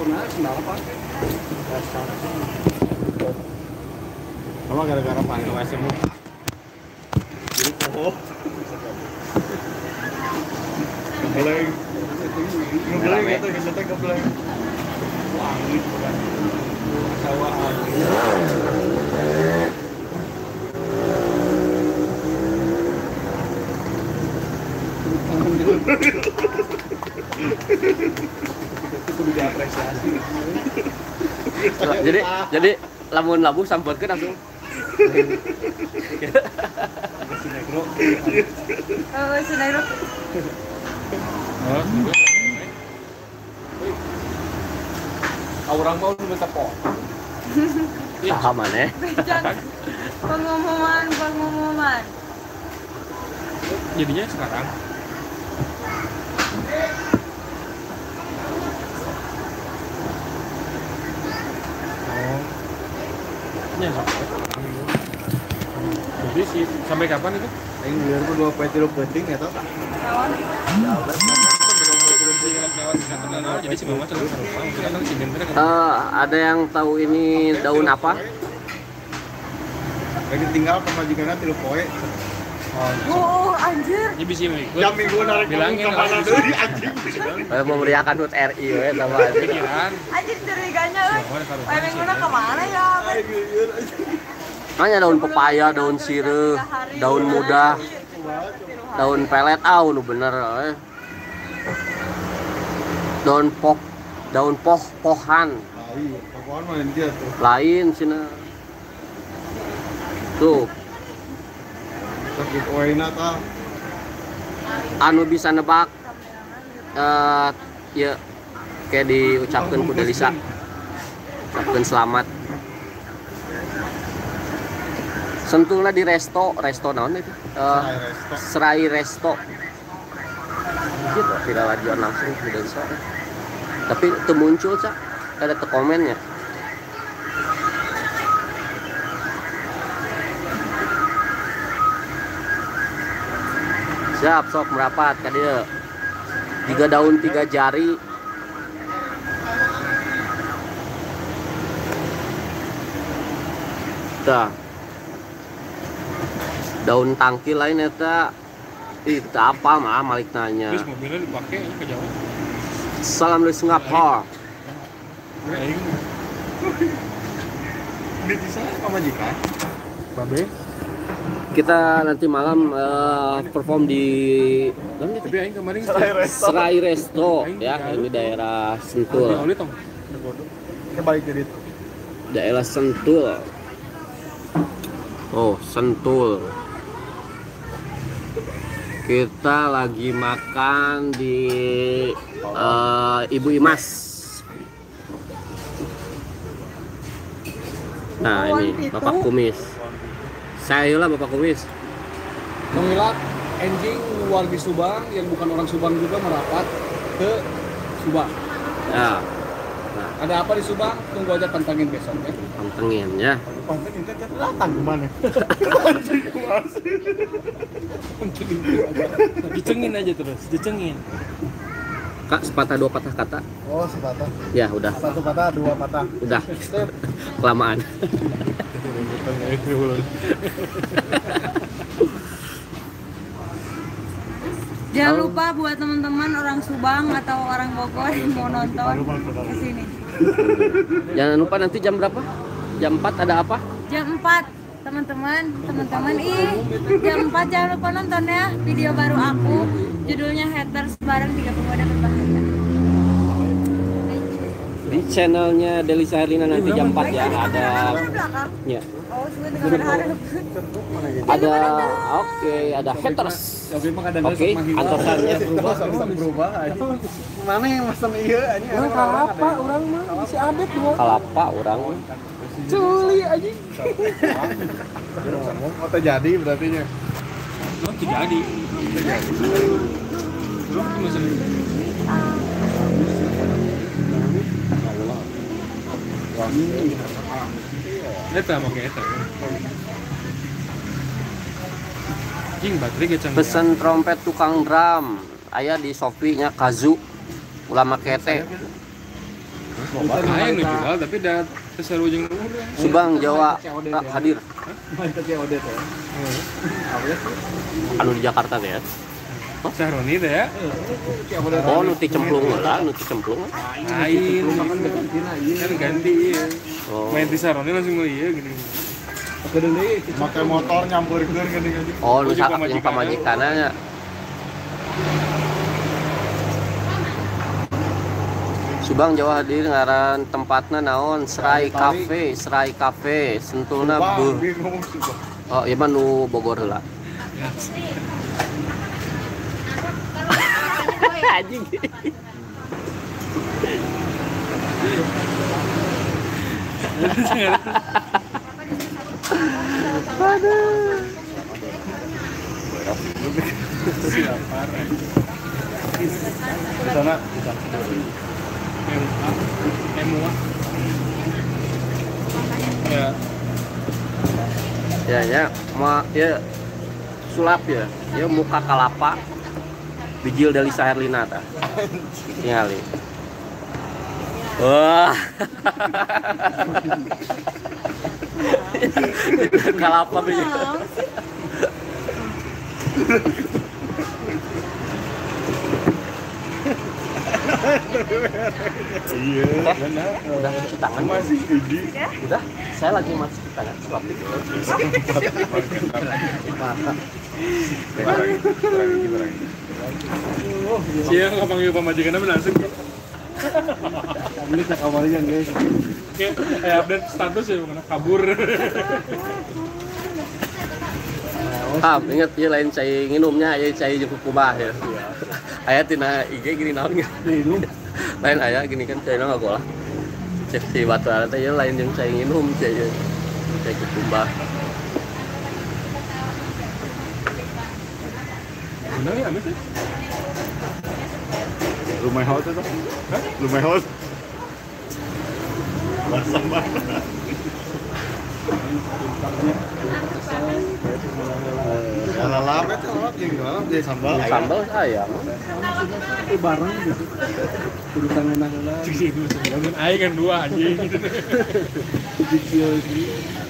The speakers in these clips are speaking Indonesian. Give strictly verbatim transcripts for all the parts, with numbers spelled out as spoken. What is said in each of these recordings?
Nah, sendal apa? Sama gara-gara panggil W C mu. Oh. Kebleng. Kebleng gitu, kita kebleng. Wangi bukan. Sawah angin. Itu diapresiasi. Jadi jadi lamun labu sampurkeun langsung. Sinegro. Oh, sinegro. Orang mau minta po. Saha maneh? Jangan pengumuman, pengumuman. Jadinya sekarang oh ya sampai jadi sih sampai kapan itu? Aing biar dua poin tilu penting ya toh. Kawan. Jadi si mama tuh kan si Gendra kan Eh, ada yang tahu ini daun apa? Lagi tinggal pemajikannya tilu poe. Oh, anjir. ini bisa ikut Jam minggu narik bilangin ke mana deui anjing. Eh, memeriahkan H U T R I we sama aja. pikiran Anjir curiganya euy. Wae minguna ka mana ya? Makanya daun pepaya, daun sirih, daun muda, daun pelet, ah nu bener eh. Daun pok, daun poh pohan, Lain, pokoknya main dia tuh. lain cina. Tuh, Sakit oena tah. anu bisa nebak eh ya kayak diucapkan ku Delisa. Ucapkan selamat. Sentulna di resto, resto naon itu? Eh, Serai Resto. Gitu, tidak lajuan langsung ku Delisa. Tapi itu muncul cak, ada te komennya. Siap, sok merapat ka dieu. Tiga daun tiga jari. Tah. Daun tangki lain eta. Ih, itu apa mah Malik nanya. terus mobilnya dipakai ke Jawa Salam dari Singapura. aing Di sana pemajikan. babe Kita nanti malam eh, perform di mana tapi aing kemarin Serai Resto ya, ini daerah Sentul. oli tong Kita balik dari itu. Daerah Sentul. Oh, Sentul. Kita lagi makan di eh, Ibu Imas. Nah, ini Bapak Kumis. Saya lah Bapak Kumis. Mengilat anjing warga Subang yang bukan orang Subang juga merapat ke Subang. Ya. Nah, Ada apa di Subang? Tunggu aja pantangin besok ya. pantengin ya. Pantai kita jatuh datang kemana? dicengin aja terus dicengin Kak, sepatah dua patah kata. Oh, sepatah. Ya, udah. Satu patah, dua patah. Udah. Kelamaan. Jangan lupa buat teman-teman orang Subang atau orang Bogor yang mau nonton ke sini. Jangan lupa nanti jam berapa? Jam empat ada apa? Jam empat, teman-teman, teman-teman ih, jam empat jangan lupa nonton ya video baru aku, judulnya Haters bareng tiga pemuda berbahaya. Di channelnya Delisa Herlina nanti jam empat ya ada Belakang. ya. Oh, sudah dengan harap. Ada oke, ada haters. Tapi mah kadang Oke, antosannya Berubah, bisa berubah aja. Mana yang mesen iya ini? orang kalapa orang mah si Abed dua kalapa orang. culi aja. Ngomong oh terjadi berarti nya. oh terjadi terus masalah eta make eta jing baterai gecang Pesen trompet tukang drum. Aya di Shopee nya Kazu. Ulah make teh. Ayo nu jual tapi dah terseru jeung urang. Subang Jawa ah, hadir. Mantap ya Odet ya. Anu di Jakarta teh ya. Sahroni teh ya. Oh, nu ti cemplung lah, nu ti cemplung. Lain. Kan ganti ieu. Oh. Main di Sahroni langsung ieu gini. Pakai motor nyampurkeun gini-gini. Oh, nu sa yang pamajikanana. Subang Jawa hadir ngaran tempatna naon? Serai Cafe, Serai Cafe, Sentulna beuh. Oh, ieu mah nu Bogor heula. Anjing. Aduh. Siapa? Di sana, di sana. Emu. Ya. Ya ya, ma ya sulap ya. Ya muka kalapa. Bijil dari Saherlina tah. Tingali. Wah. Kalapa bijil. Iya. Udah cuci tangan Masih ini. udah saya lagi masuk cuci tangan sulap itu. Siang nggak panggil pemajikannya langsung. Ini tak kabarnya guys. Kayak eh, update status ya mana kabur. Ah, ingat ya lain cai nginumnya ya cai jeung kubah ya. Aya tina I G gini naon nginum. Lain aya gini kan cai na ngagolah. Cek si baturan teh ya lain jeung cai nginum cai cai kubah. Benar ya, Amit? Rumah house itu. Hah? Rumah house. Basah banget. Ya lalap itu lalap jadi lalap jadi sambal. Sambal ayam. Itu bareng gitu. Kudu tangan heula. Jangan aing kan dua anjing. Kecil ini.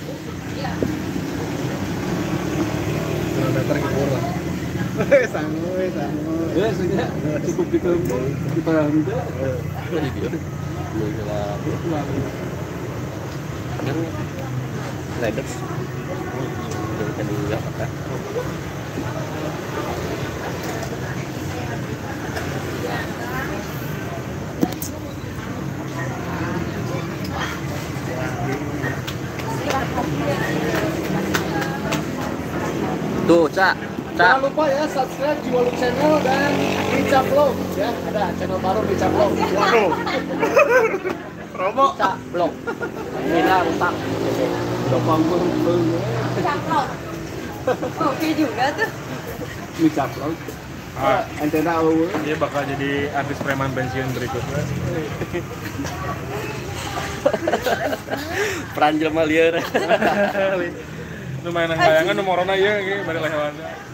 Datang ke bola. Eh, sangu, eh, sangu. Ya, sudah cukup ditunggu. Kita handa. Jadi dia. Lu jelas. Yang Ledex. Jadi tadi apa kan? Tuh, Cak. Jangan lupa ya subscribe Jiwaluk Channel dan Rica Vlog ya. Ada channel baru Rica Vlog. Waduh. Promo. Cak blog. Mina rusak. Udah panggung belum. Caplok. Oke juga tuh. Ini caplok. Ah, Antena awal. dia bakal jadi artis preman pensiun berikutnya. Peran jelema lieur. Lumayan kayangan nomorona ieu ge bari lehewan.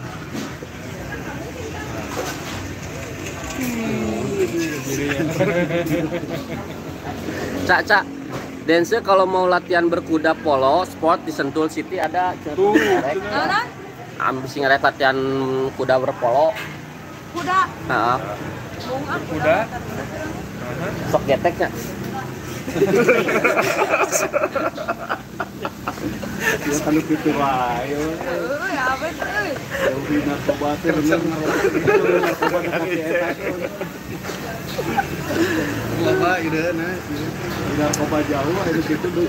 Cak, Cak. Dance kalau mau latihan berkuda polo sport di Sentul City ada Tuh. Naon? ambisi ngerek latihan kuda berpolo. Kuda. Heeh. Bung aku. Kuda. Sok geteknya. Ya kan itu wae. Eh, ya apa euy? Jauhi narkoba teh bener narkoba kaki eta. Loba ide na. Narkoba jauh aya kitu deuk.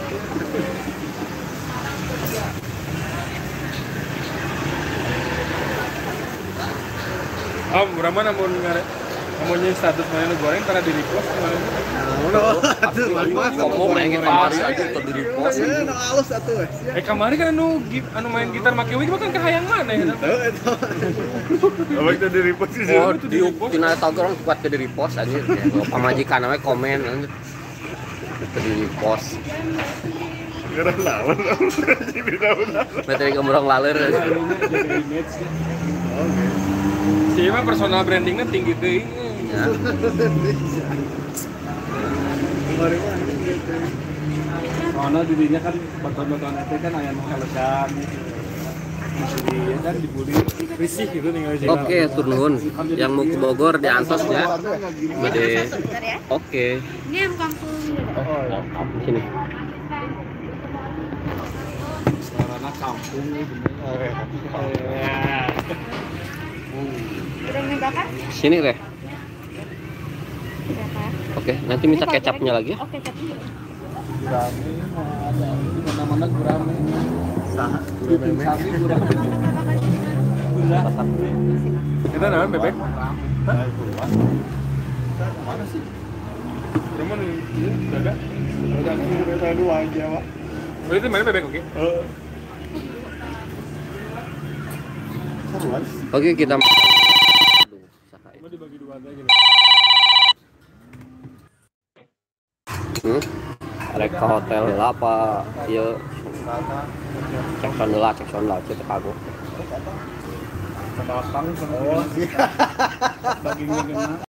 Om, berapa namun ngarek namun nyi status mana nu goreng karena di repost kemarin. Ngomong pengen kamari aja ke diri pos. Ya nu alus atuh. Eh kemarin kan anu gi- anu main gitar make wig mah kan kahayang mana ya? Heuh eta. Apa itu di repost sih? Oh, di tina tagar orang kuat ke diri pos aja. Ya, pamajikan namanya komen anjir. Ke diri pos. Gara lawan. Jadi lawan. Materi gembrong laler. Si mah personal brandingnya tinggi teuing. Ya. Baru mana gitu. Soalnya dirinya kan beton-beton itu kan aya nu kalesan. Jadi kan dibuli risih gitu nih guys. Oke, turun. Yang mau ke Bogor di Ansos ya. Gede. Bentar ya. Oke. Ini yang kampung Sini. Sarana kampung udah meninggalkan? Sini deh. Berapa? Oke, nanti minta kecapnya lagi ya. Oke, kecapnya. gurame ada di mana-mana gurame. Saha gurame. Sari gurame. Kita namanya bebek. Mana sih? Rumah nih, dada. Kita dua aja, Pak. Oh itu mana bebek oke? Oke, kita Mau dibagi dua aja gitu. Hmm? Rek ke hotel lah apa? Iya. Cek sound lah, cek sound lah, cek aku. Pendatang Oh, iya. dagingnya kena.